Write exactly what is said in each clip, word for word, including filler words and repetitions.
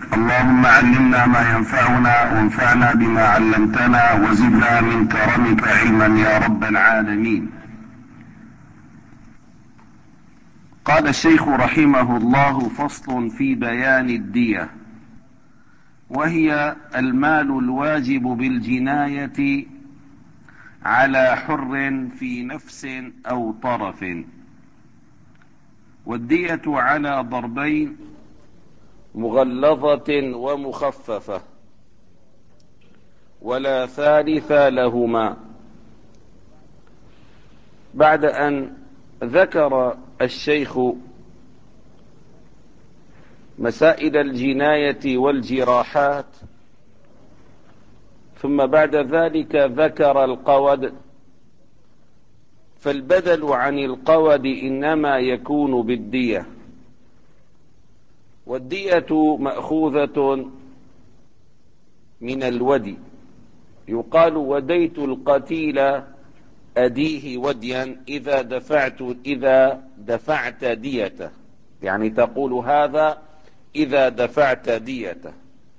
اللهم علمنا ما ينفعنا وانفعنا بما علمتنا وزدنا من كرمك علما يا رب العالمين. قال الشيخ رحمه الله: فصل في بيان الدية، وهي المال الواجب بالجناية على حر في نفس أو طرف. والدية على ضربين: مغلظة ومخففة، ولا ثالث لهما. بعد أن ذكر الشيخ مسائل الجناية والجراحات، ثم بعد ذلك ذكر القود، فالبدل عن القود إنما يكون بالدية. والدية مأخوذة من الودي، يقال: وديت القتيل أديه وديا إذا دفعت إذا دفعت ديته، يعني تقول هذا إذا دفعت ديته.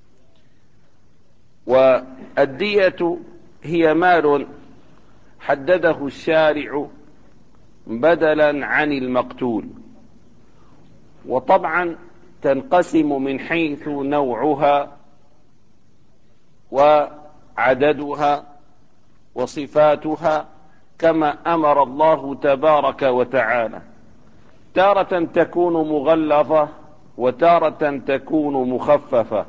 والدية هي مال حدده الشارع بدلا عن المقتول، وطبعا تنقسم من حيث نوعها وعددها وصفاتها كما أمر الله تبارك وتعالى. تارة تكون مغلظة وتارة تكون مخففة،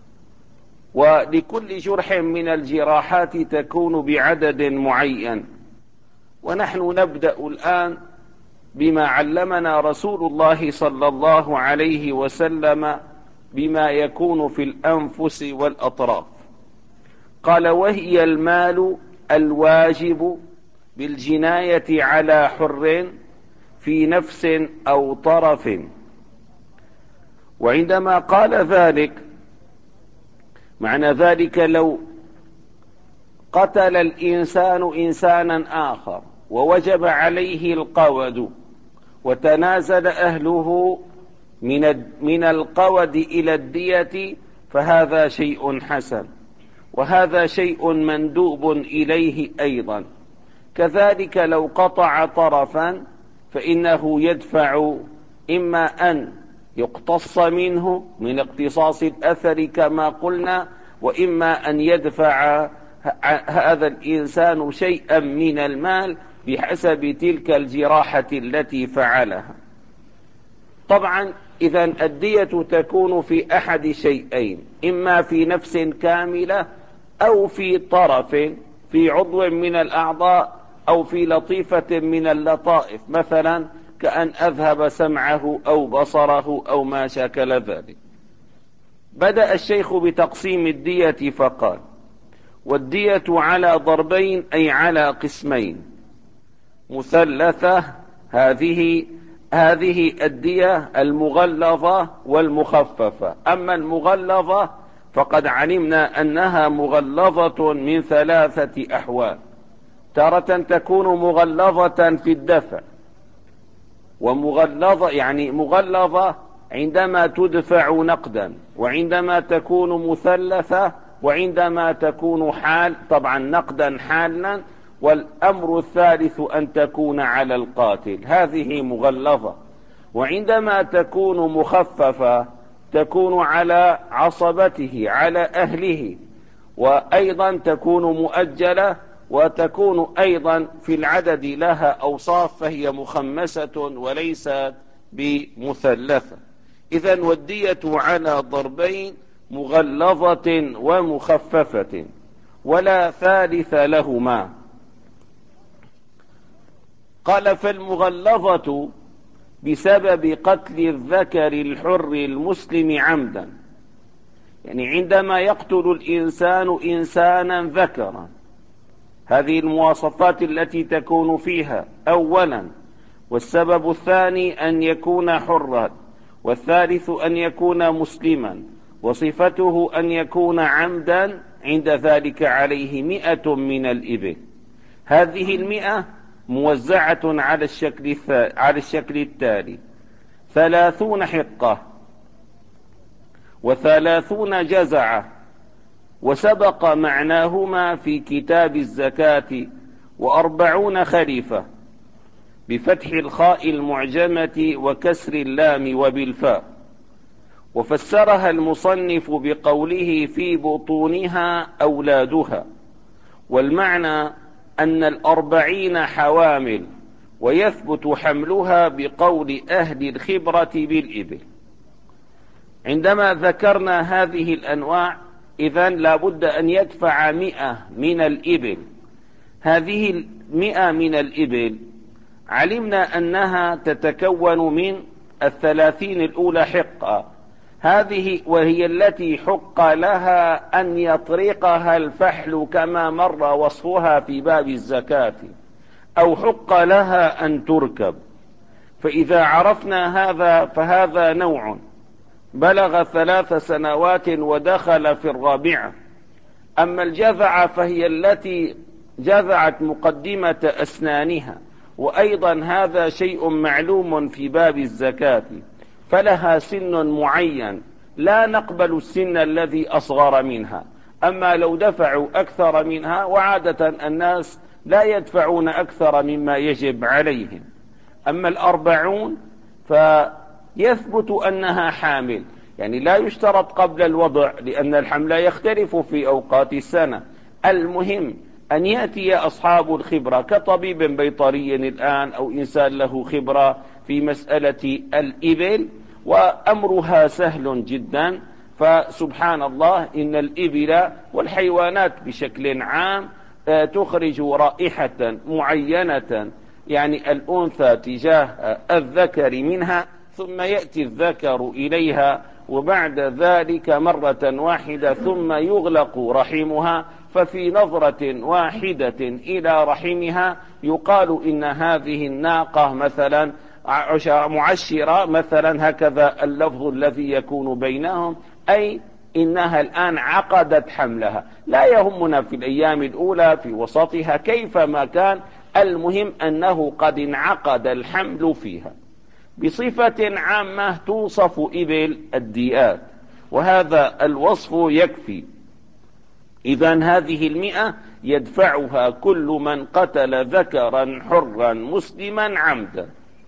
ولكل جرح من الجراحات تكون بعدد معين. ونحن نبدأ الآن بما علمنا رسول الله صلى الله عليه وسلم بما يكون في الأنفس والأطراف. قال: وهي المال الواجب بالجناية على حر في نفس أو طرف. وعندما قال ذلك، معنى ذلك لو قتل الإنسان إنسانا آخر ووجب عليه القود وتنازل أهله من من القود إلى الدية، فهذا شيء حسن، وهذا شيء مندوب إليه أيضا. كذلك لو قطع طرفا فإنه يدفع إما أن يقتص منه من اقتصاص الأثر كما قلنا، وإما أن يدفع هذا الإنسان شيئا من المال بحسب تلك الجراحة التي فعلها. طبعا إذا الدية تكون في أحد شيئين: إما في نفس كاملة، أو في طرف، في عضو من الأعضاء، أو في لطيفة من اللطائف، مثلا كأن أذهب سمعه أو بصره أو ما شاكل ذلك. بدأ الشيخ بتقسيم الدية فقال: والدية على ضربين، أي على قسمين: مثلثة، هذه هذه الدية المغلظة والمخففة. أما المغلظة فقد علمنا أنها مغلظة من ثلاثة أحوال: تارة تكون مغلظة في الدفع، ومغلظة يعني مغلظة عندما تدفع نقدا، وعندما تكون مثلثة، وعندما تكون حال، طبعا نقدا حالا. والأمر الثالث أن تكون على القاتل، هذه مغلظة. وعندما تكون مخففة تكون على عصبته، على أهله، وأيضا تكون مؤجلة، وتكون أيضا في العدد لها أوصاف، فهي مخمسة وليست بمثلثة. إذن والدية على ضربين: مغلظة ومخففة، ولا ثالث لهما. قال: فالمغلظة بسبب قتل الذكر الحر المسلم عمدا، يعني عندما يقتل الإنسان إنسانا ذكرا، هذه المواصفات التي تكون فيها أولا. والسبب الثاني أن يكون حرا، والثالث أن يكون مسلما، وصفته أن يكون عمدا. عند ذلك عليه مئة من الإبل. هذه المئة موزعة على الشكل على الشكل التالي: ثلاثون حقة، وثلاثون جزعة، وسبق معناهما في كتاب الزكاة، وأربعون خليفة بفتح الخاء المعجمة وكسر اللام وبالفاء. وفسرها المصنف بقوله في بطونها أولادها، والمعنى أن الأربعين حوامل، ويثبت حملها بقول أهل الخبرة بالإبل. عندما ذكرنا هذه الأنواع إذن لا بد أن يدفع مئة من الإبل. هذه المئة من الإبل علمنا أنها تتكون من الثلاثين الأولى حقة، هذه وهي التي حق لها أن يطرقها الفحل كما مر وصفها في باب الزكاة، أو حق لها أن تركب. فإذا عرفنا هذا فهذا نوع بلغ ثلاث سنوات ودخل في الرابعة. أما الجذعة فهي التي جذعت مقدمة أسنانها، وأيضا هذا شيء معلوم في باب الزكاة، فلها سن معين لا نقبل السن الذي أصغر منها. أما لو دفعوا أكثر منها، وعادة الناس لا يدفعون أكثر مما يجب عليهم. أما الأربعون فيثبت أنها حامل، يعني لا يشترط قبل الوضع، لأن الحمل يختلف في أوقات السنة. المهم أن يأتي أصحاب الخبرة كطبيب بيطري الآن، أو إنسان له خبرة في مسألة الإبل، وأمرها سهل جدا. فسبحان الله إن الإبل والحيوانات بشكل عام تخرج رائحة معينة، يعني الأنثى تجاه الذكر منها، ثم يأتي الذكر إليها، وبعد ذلك مرة واحدة ثم يغلق رحمها، ففي نظرة واحدة إلى رحمها يقال إن هذه الناقة مثلا معشرة مثلا، هكذا اللفظ الذي يكون بينهم، أي إنها الآن عقدت حملها. لا يهمنا في الأيام الأولى في وسطها كيفما كان، المهم أنه قد انعقد الحمل فيها. بصفة عامة توصف إبل الديات، وهذا الوصف يكفي. إذن هذه المئة يدفعها كل من قتل ذكرا حرا مسلما عمدا.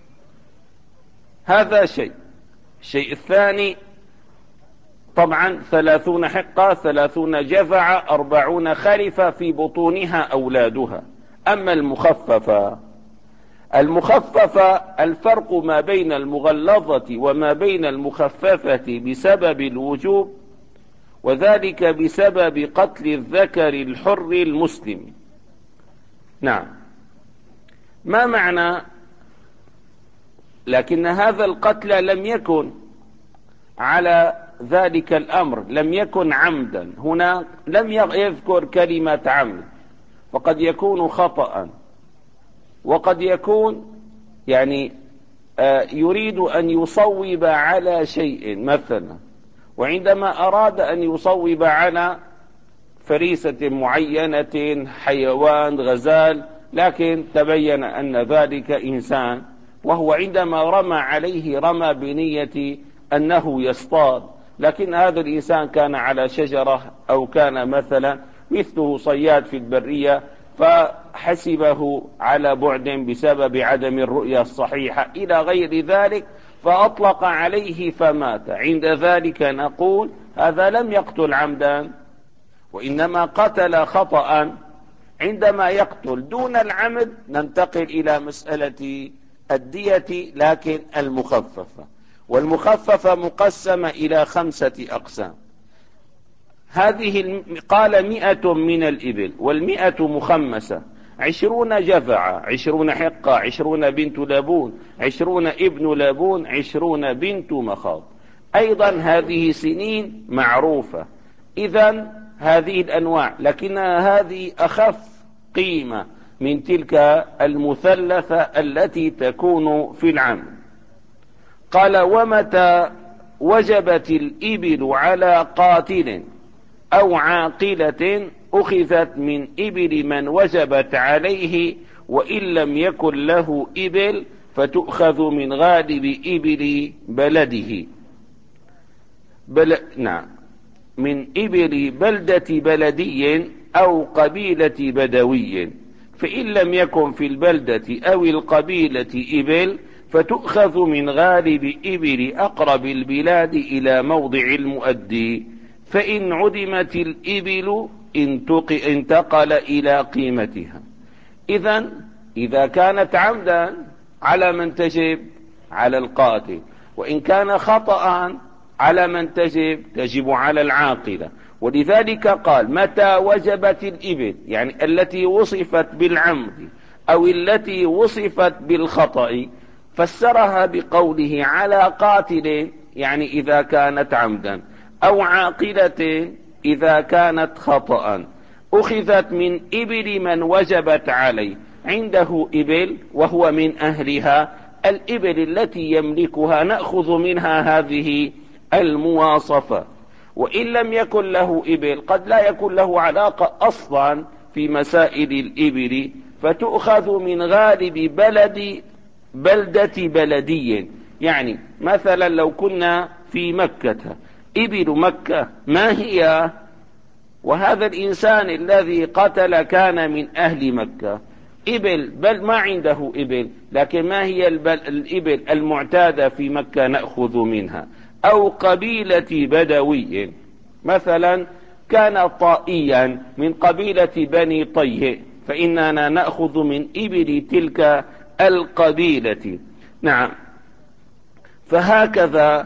هذا شيء. الشيء الثاني طبعا ثلاثون حقة، ثلاثون جذع، أربعون خلفة في بطونها أولادها. أما المخففة، المخففة الفرق ما بين المغلظة وما بين المخففة بسبب الوجوب، وذلك بسبب قتل الذكر الحر المسلم. نعم، ما معنى؟ لكن هذا القتل لم يكن على ذلك الأمر، لم يكن عمدا. هنا لم يذكر كلمة عمد، وقد يكون خطأ، وقد يكون يعني آه يريد أن يصوب على شيء مثلا، وعندما أراد أن يصوب على فريسة معينة، حيوان، غزال، لكن تبين أن ذلك إنسان، وهو عندما رمى عليه رمى بنية أنه يصطاد، لكن هذا الإنسان كان على شجرة، أو كان مثلا مثله صياد في البرية، فحسبه على بعد بسبب عدم الرؤية الصحيحة إلى غير ذلك، فأطلق عليه فمات. عند ذلك نقول هذا لم يقتل عمدا، وإنما قتل خطأ. عندما يقتل دون العمد ننتقل إلى مسألة الدية، لكن المخففة. والمخففة مقسمة إلى خمسة أقسام. هذه قال مئة من الإبل، والمئة مخمسة: عشرون جذعة، عشرون حقة، عشرون بنت لبون، عشرون ابن لبون، عشرون بنت مخاض. أيضا هذه سنين معروفة. إذن هذه الأنواع، لكنها هذه أخف قيمة من تلك المثلثة التي تكون في العام. قال: ومتى وجبت الإبل على قاتل أو عاقلة أخذت من إبل من وجبت عليه، وإن لم يكن له إبل فتؤخذ من غالب إبل بلده. بل... نعم من إبل بلدة بلدي أو قبيلة بدوي، فإن لم يكن في البلدة أو القبيلة إبل فتؤخذ من غالب إبل أقرب البلاد إلى موضع المؤدي، فإن عدمت الإبل انتقل إلى قيمتها. إذن إذا كانت عمدا على من تجب؟ على القاتل. وإن كان خطأ على من تجب؟ تجب على العاقلة. ولذلك قال متى وجبت الإبل، يعني التي وصفت بالعمد أو التي وصفت بالخطأ، فسرها بقوله على قاتل، يعني إذا كانت عمدا، أو عاقلة إذا كانت خطأ. أخذت من إبل من وجبت عليه، عنده إبل وهو من أهلها، الإبل التي يملكها نأخذ منها هذه المواصفة. وإن لم يكن له إبل، قد لا يكون له علاقة أصلا في مسائل الإبل، فتؤخذ من غالب بلد بلدة بلدي. يعني مثلا لو كنا في مكة، إبل مكة ما هي؟ وهذا الإنسان الذي قتل كان من أهل مكة، إبل بل ما عنده إبل، لكن ما هي الإبل المعتادة في مكة نأخذ منها. أو قبيلة بدوي، مثلا كان طائيا من قبيلة بني طيه، فإننا نأخذ من إبل تلك القبيلة. نعم، فهكذا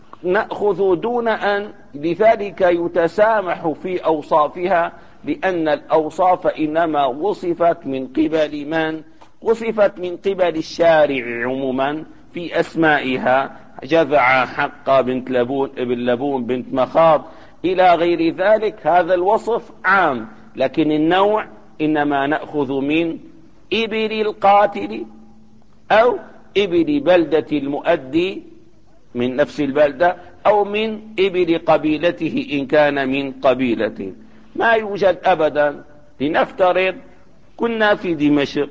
نأخذ دون أن لذلك يتسامح في أوصافها، لأن الأوصاف إنما وصفت من قبل من؟ وصفت من قبل الشارع عموما في أسمائها، جذع، حق، بنت لبون، ابن لبون، بنت مخاض، إلى غير ذلك. هذا الوصف عام، لكن النوع إنما نأخذ من إبل القاتل أو إبل بلدة المؤدي من نفس البلدة، أو من إبل قبيلته إن كان من قبيلته. ما يوجد أبدا. لنفترض كنا في دمشق،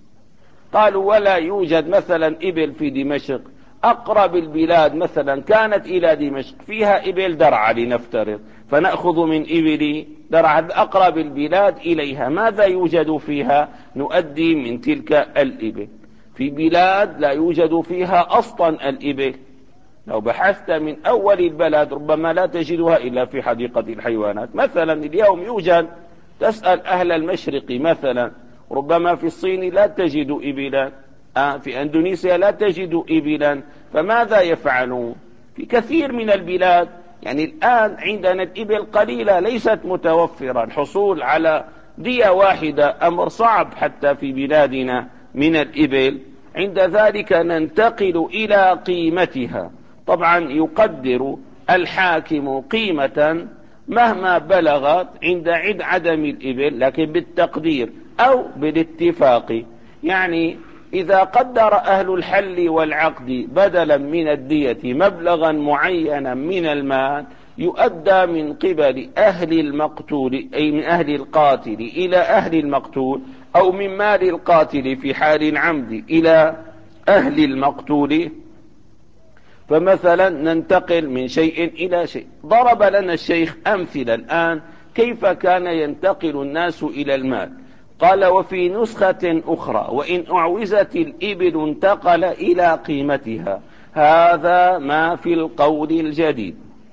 قالوا ولا يوجد مثلا إبل في دمشق، أقرب البلاد مثلا كانت إلى دمشق فيها إبل درعا لنفترض، فنأخذ من إبل درعا أقرب البلاد إليها. ماذا يوجد فيها؟ نؤدي من تلك الإبل. في بلاد لا يوجد فيها أصلا الإبل، لو بحثت من أول البلد ربما لا تجدها إلا في حديقة الحيوانات. مثلا اليوم يوجد، تسأل أهل المشرق مثلا، ربما في الصين لا تجد إبلا، آه في أندونيسيا لا تجد إبلا. فماذا يفعلون في كثير من البلاد؟ يعني الآن عندنا الإبل قليلة ليست متوفرة، الحصول على دية واحدة أمر صعب حتى في بلادنا من الإبل. عند ذلك ننتقل إلى قيمتها. طبعا يقدر الحاكم قيمة مهما بلغت عند عد عدم الإبل، لكن بالتقدير أو بالاتفاق. يعني إذا قدر أهل الحل والعقد بدلا من الدية مبلغا معينا من المال، يؤدى من قبل أهل المقتول، أي من أهل القاتل إلى أهل المقتول، أو من مال القاتل في حال العمد إلى أهل المقتول. فمثلا ننتقل من شيء إلى شيء. ضرب لنا الشيخ أمثلة الآن كيف كان ينتقل الناس إلى المال. قال وفي نسخة أخرى وإن أعوزت الإبل انتقل إلى قيمتها. هذا ما في القول الجديد.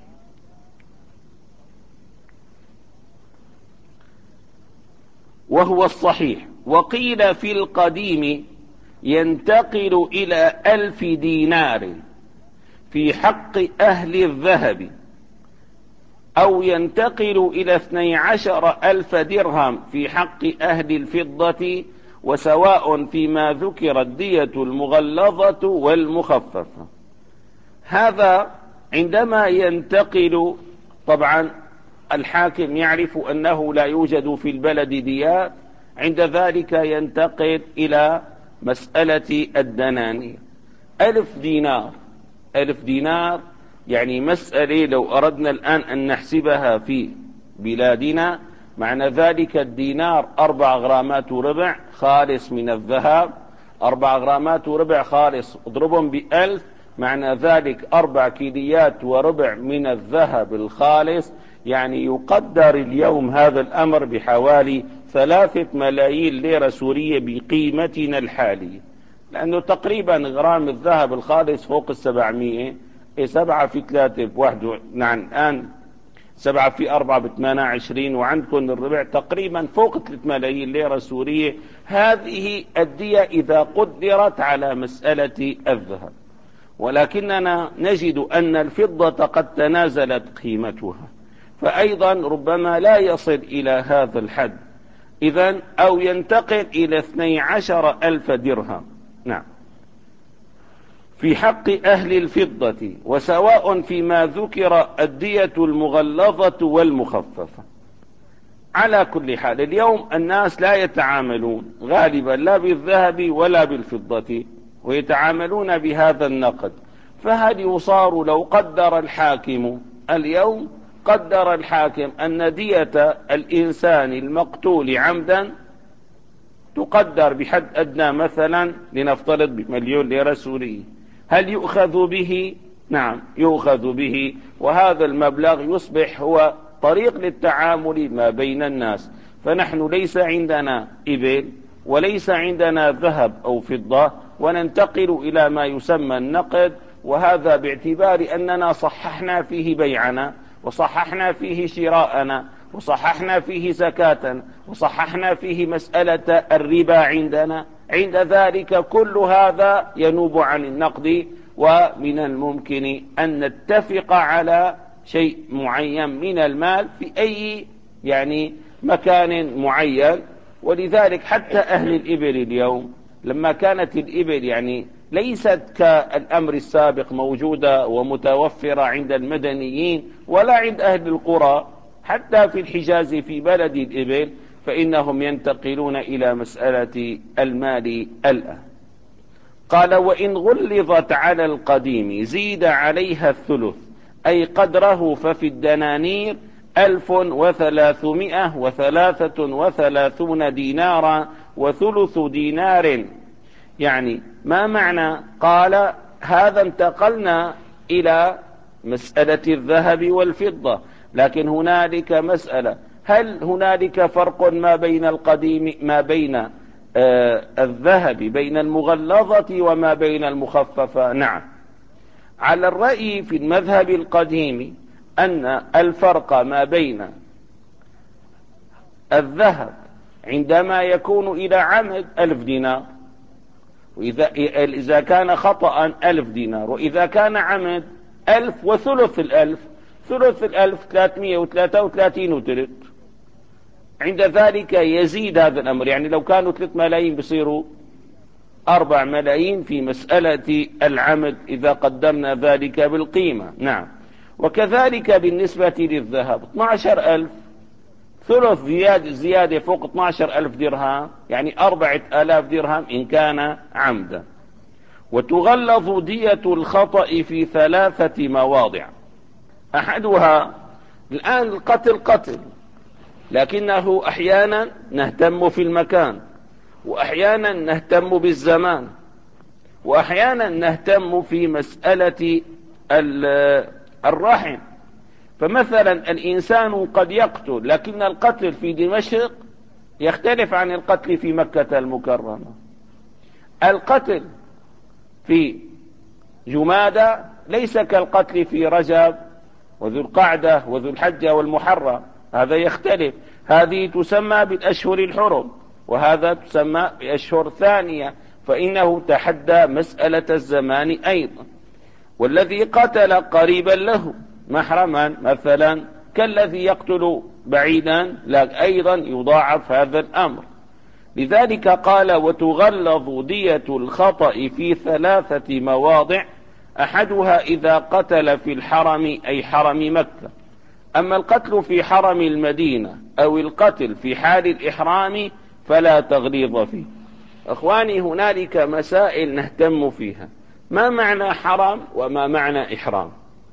وهو الصحيح. وقيل في القديم ينتقل إلى ألف دينار في حق أهل الذهب، أو ينتقل إلى اثني عشر ألف درهم في حق أهل الفضة، وسواء فيما ذكر الدية المغلظة والمخففة. هذا عندما ينتقل، طبعا الحاكم يعرف أنه لا يوجد في البلد ديات، عند ذلك ينتقل إلى مسألة الدنانير. ألف دينار، ألف دينار يعني مسألة لو أردنا الآن أن نحسبها في بلادنا، معنى ذلك الدينار أربع غرامات وربع خالص من الذهب، أربع غرامات وربع خالص اضربهم بألف، معنى ذلك أربع كيليات وربع من الذهب الخالص، يعني يقدر اليوم هذا الأمر بحوالي ثلاثة ملايين ليرة سورية بقيمتنا الحالية، لأنه تقريبا غرام الذهب الخالص فوق السبعمية، سبعة في ثلاثة بواحد، نعم الآن سبعة في أربعة بثمانية وعشرين، وعندكم الربع تقريبا فوق ثلاثة ملايين ليرة سورية. هذه الدية إذا قدرت على مسألة الذهب، ولكننا نجد أن الفضة قد تنازلت قيمتها، فأيضا ربما لا يصل إلى هذا الحد، إذن أو ينتقل إلى اثني عشر ألف درهم. نعم، في حق أهل الفضة، وسواء فيما ذكر الدية المغلظة والمخففة. على كل حال اليوم الناس لا يتعاملون غالبا لا بالذهب ولا بالفضة، ويتعاملون بهذا النقد. فهل يصار لو قدر الحاكم اليوم، قدر الحاكم أن دية الإنسان المقتول عمدا تقدر بحد أدنى مثلا لنفترض بمليون ليرة سورية، هل يؤخذ به؟ نعم يؤخذ به، وهذا المبلغ يصبح هو طريق للتعامل ما بين الناس. فنحن ليس عندنا إبل وليس عندنا ذهب أو فضة، وننتقل إلى ما يسمى النقد، وهذا باعتبار أننا صححنا فيه بيعنا، وصححنا فيه شراءنا، وصححنا فيه زكاة، وصححنا فيه مسألة الربا عندنا. عند ذلك كل هذا ينوب عن النقد، ومن الممكن أن نتفق على شيء معين من المال في أي يعني مكان معين. ولذلك حتى أهل الإبل اليوم لما كانت الإبل يعني ليست كالأمر السابق موجودة ومتوفرة عند المدنيين ولا عند أهل القرى، حتى في الحجاز في بلد الإبل، فإنهم ينتقلون إلى مسألة المال الآن. قال: وإن غلظت على القديم زيد عليها الثلث، أي قدره، ففي الدنانير ألف وثلاثمائة وثلاثة وثلاثون دينارا وثلث دينار. يعني ما معنى؟ قال: هذا انتقلنا إلى مسألة الذهب والفضة، لكن هنالك مسألة، هل هنالك فرق ما بين القديم ما بين آه الذهب بين المغلظة وما بين المخففة؟ نعم، على الرأي في المذهب القديم أن الفرق ما بين الذهب عندما يكون إلى عمد ألف دينار، وإذا إذا كان خطأ ألف دينار، وإذا كان عمد ألف وثلث الألف، ثلث الألف ثلاثمائة وثلاثة وثلاثين وثلث. عند ذلك يزيد هذا الأمر، يعني لو كانوا ثلاث ملايين بصيروا أربع ملايين في مسألة العمد إذا قدرنا ذلك بالقيمة. نعم، وكذلك بالنسبة للذهب اثني عشر ألف، ثلث زيادة, زيادة فوق اثني عشر ألف درهم، يعني أربعة آلاف درهم إن كان عمدا. وتغلظ دية الخطأ في ثلاثة مواضع. أحدها الآن القتل قتل، لكنه أحيانا نهتم في المكان، وأحيانا نهتم بالزمان، وأحيانا نهتم في مسألة الرحم. فمثلا الإنسان قد يقتل، لكن القتل في دمشق يختلف عن القتل في مكة المكرمة. القتل في جمادى ليس كالقتل في رجب وذو القعدة وذو الحجة والمحرم، هذا يختلف. هذه تسمى بالأشهر الحرم، وهذا تسمى بأشهر ثانية، فإنه تحدى مسألة الزمان أيضا. والذي قتل قريبا له محرما مثلا كالذي يقتل بعيدا، لا أيضا يضاعف هذا الأمر. لذلك قال: وتغلظ دية الخطأ في ثلاثة مواضع. أحدها إذا قتل في الحرم أي حرم مكة. أما القتل في حرم المدينة أو القتل في حال الإحرام فلا تغليظ فيه. أخواني، هنالك مسائل نهتم فيها. ما معنى حرم وما معنى إحرام؟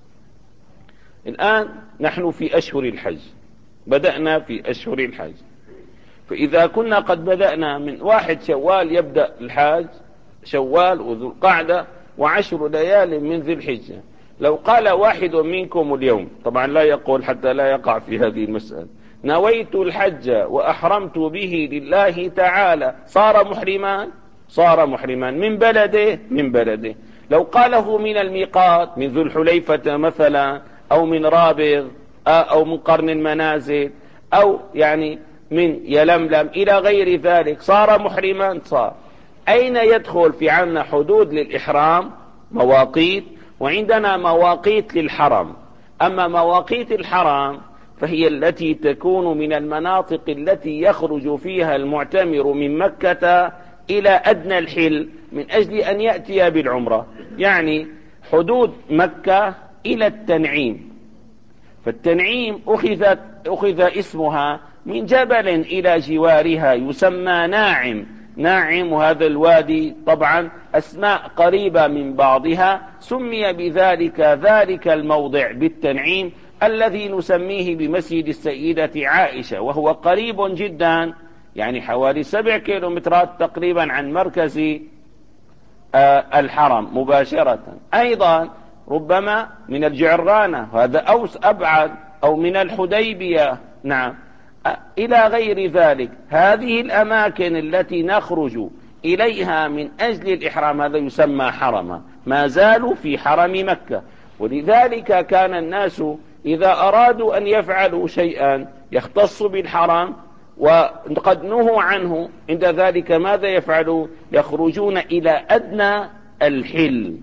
الآن نحن في أشهر الحج، بدأنا في أشهر الحج، فإذا كنا قد بدأنا من واحد شوال يبدأ الحاج، شوال وذو القعدة وعشر ليال من ذي الحجة. لو قال واحد منكم اليوم، طبعا لا يقول حتى لا يقع في هذه المسألة، نويت الحج وأحرمت به لله تعالى، صار محرما؟ صار محرما من بلده؟ من بلده. لو قاله من الميقات، من ذو الحليفة مثلا، أو من رابغ، أو من قرن المنازل، أو يعني من يلملم إلى غير ذلك، صار محرما؟ صار. أين يدخل في عنا حدود للإحرام؟ مواقيت، وعندنا مواقيت للحرم. أما مواقيت الحرم فهي التي تكون من المناطق التي يخرج فيها المعتمر من مكة إلى أدنى الحل من أجل أن يأتي بالعمرة، يعني حدود مكة إلى التنعيم. فالتنعيم أخذت أخذ اسمها من جبل إلى جوارها يسمى ناعم. ناعم، وهذا الوادي طبعا أسماء قريبة من بعضها، سمي بذلك ذلك الموضع بالتنعيم، الذي نسميه بمسجد السيدة عائشة، وهو قريب جدا، يعني حوالي سبع كيلومترات تقريبا عن مركز الحرم مباشرة. أيضا ربما من الجعرانة، هذا أوس أبعد، أو من الحديبية، نعم، إلى غير ذلك. هذه الأماكن التي نخرج إليها من أجل الإحرام هذا يسمى حرما، ما زالوا في حرم مكة. ولذلك كان الناس إذا أرادوا أن يفعلوا شيئا يختص بالحرم وقد نهوا عنه، عند ذلك ماذا يفعلوا؟ يخرجون إلى أدنى الحل.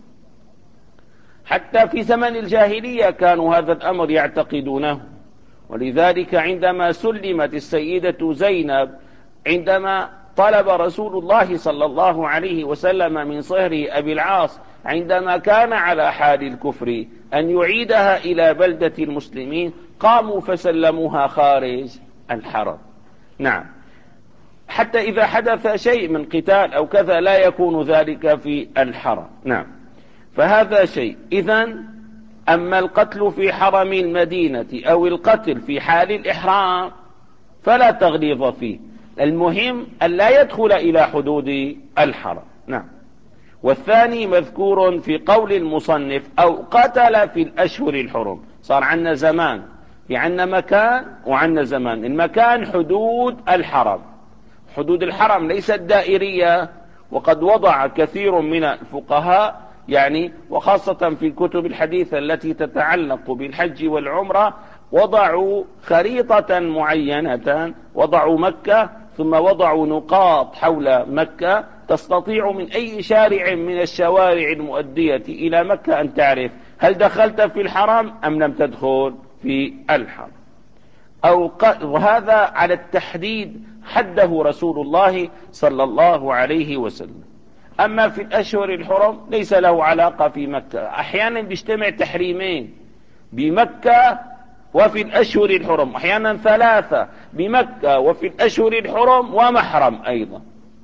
حتى في زمن الجاهلية كانوا هذا الأمر يعتقدونه. ولذلك عندما سلمت السيدة زينب، عندما طلب رسول الله صلى الله عليه وسلم من صهره أبي العاص عندما كان على حال الكفر أن يعيدها إلى بلدة المسلمين، قاموا فسلموها خارج الحرم. نعم، حتى إذا حدث شيء من قتال أو كذا لا يكون ذلك في الحرم. نعم، فهذا شيء. إذن أما القتل في حرم المدينة أو القتل في حال الإحرام فلا تغليظ فيه، المهم أن لا يدخل إلى حدود الحرم. نعم. والثاني مذكور في قول المصنف أو قتل في الأشهر الحرم. صار عنا زمان، في عنا مكان وعنا زمان. المكان حدود الحرم، حدود الحرم ليست دائرية، وقد وضع كثير من الفقهاء يعني وخاصة في الكتب الحديثة التي تتعلق بالحج والعمرة وضعوا خريطة معينة، وضعوا مكة ثم وضعوا نقاط حول مكة تستطيع من أي شارع من الشوارع المؤدية إلى مكة أن تعرف هل دخلت في الحرم أم لم تدخل في الحرم. أو وهذا على التحديد حده رسول الله صلى الله عليه وسلم. أما في الأشهر الحرم ليس له علاقة في مكة. أحيانا بيجتمع تحريمين بمكة وفي الأشهر الحرم، أحيانا ثلاثة بمكة وفي الأشهر الحرم ومحرم أيضا.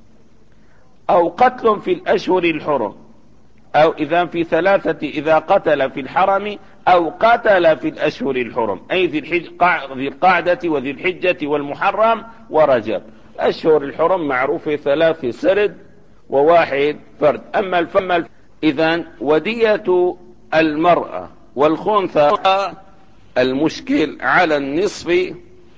أو قتل في الأشهر الحرم، أو إذا في ثلاثة، إذا قتل في الحرم أو قتل في الأشهر الحرم، أي ذي القعدة وذي الحجة والمحرم ورجب. أشهر الحرم معروفة ثلاثة سرد وواحد فرد. أما الفم إذن ودية المرأة والخنثى المشكل على النصف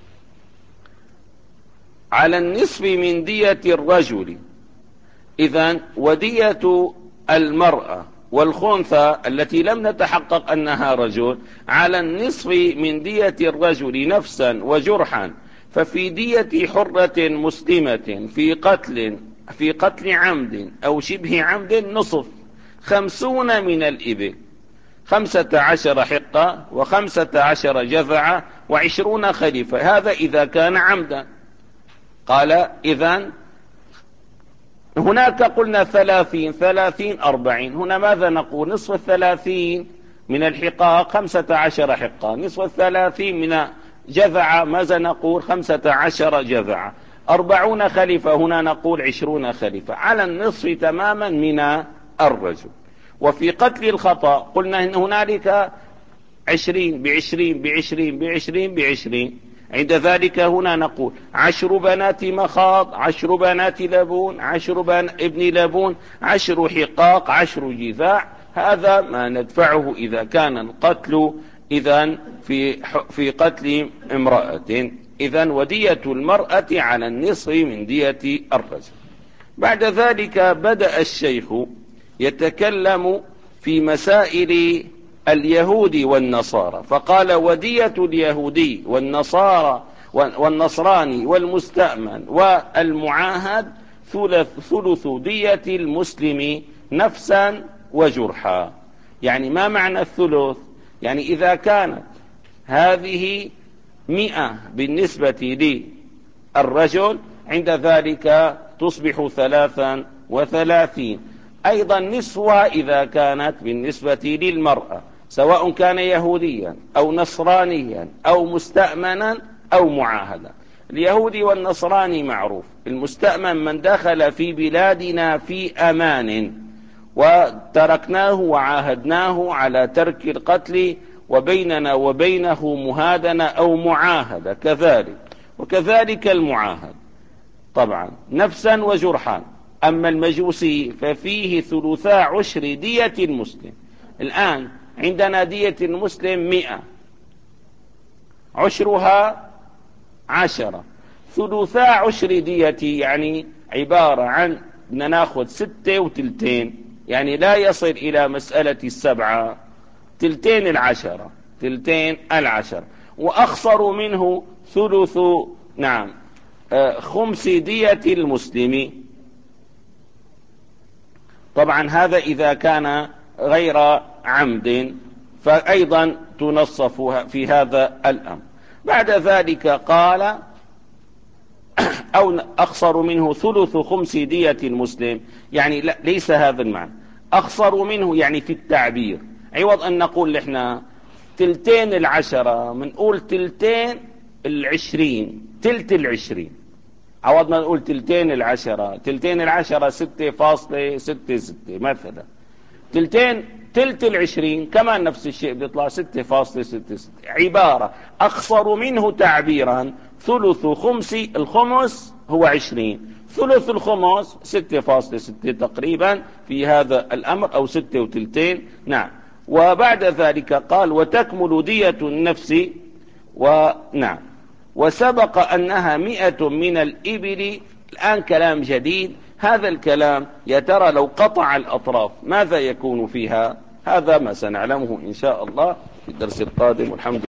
على النصف من دية الرجل. إذن ودية المرأة والخنثى التي لم نتحقق أنها رجل على النصف من دية الرجل نفسا وجرحا. ففي دية حرة مسلمة في قتل في قتل عمد أو شبه عمد نصف خمسون من الإبل، خمسة عشر حقة وخمسة عشر جذعة وعشرون خليفة. هذا إذا كان عمدا. قال إذن هناك قلنا ثلاثين ثلاثين أربعين، هنا ماذا نقول؟ نصف الثلاثين من الحقاق خمسة عشر حقة، نصف الثلاثين من جذعة ماذا نقول؟ خمسة عشر جذعة. أربعون خليفة، هنا نقول عشرون خليفة، على النصف تماما من الرجل. وفي قتل الخطأ قلنا إن هنالك عشرين بعشرين بعشرين بعشرين بعشرين، عند ذلك هنا نقول عشر بنات مخاض، عشر بنات لبون، عشر بن ابن لبون، عشر حقاق، عشر جذاع. هذا ما ندفعه إذا كان القتل إذن في في قتل امرأة. إذن ودية المرأة على النصف من دية الرجل. بعد ذلك بدأ الشيخ يتكلم في مسائل اليهود والنصارى، فقال ودية اليهودي والنصارى والنصراني والمستأمن والمعاهد ثلث دية المسلم نفسا وجرحا. يعني ما معنى الثلث؟ يعني إذا كانت هذه مئة بالنسبة للرجل عند ذلك تصبح ثلاثا وثلاثين. أيضا نصفها إذا كانت بالنسبة للمرأة، سواء كان يهوديا أو نصرانيا أو مستأمنا أو معاهدا. اليهودي والنصراني معروف، المستأمن من دخل في بلادنا في أمان وتركناه وعاهدناه على ترك القتل وبيننا وبينه مهادنة أو معاهدة كذلك، وكذلك المعاهد طبعا نفسا وجرحا. أما المجوسي ففيه ثلثا عشر دية المسلم. الآن عندنا دية المسلم مئة، عشرها عشرة، ثلثا عشر ديتي يعني عبارة عن ناخذ ستة وتلتين، يعني لا يصل إلى مسألة السبعة، تلتين العشرة، تلتين العشرة. وأخصر منه ثلث نعم خمس دية المسلم. طبعا هذا إذا كان غير عمد فأيضا تنصف في هذا الأمر. بعد ذلك قال أو أخصر منه ثلث خمس دية المسلم، يعني لا ليس هذا المعنى، أخصر منه يعني في التعبير، عوض أن نقول إحنا تلتين العشرة منقول تلتين العشرين، تلت العشرين، عوض ما نقول تلتين العشرة، تلتين العشرة ستة فاصلة ستة ستة مثلا، تلتين تلت العشرين كمان نفس الشيء بيطلع ستة فاصلة ستة ستة. عبارة أخصر منه تعبيرا ثلث خمس، الخمس هو عشرين، ثلث الخمس ستة فاصلة ستة تقريبا في هذا الأمر أو ستة وتلتين. نعم. وبعد ذلك قال وتكمل دية النفس ونعم وسبق أنها مئة من الإبل. الآن كلام جديد، هذا الكلام يا ترى لو قطع الأطراف ماذا يكون فيها؟ هذا ما سنعلمه إن شاء الله في الدرس القادم، والحمد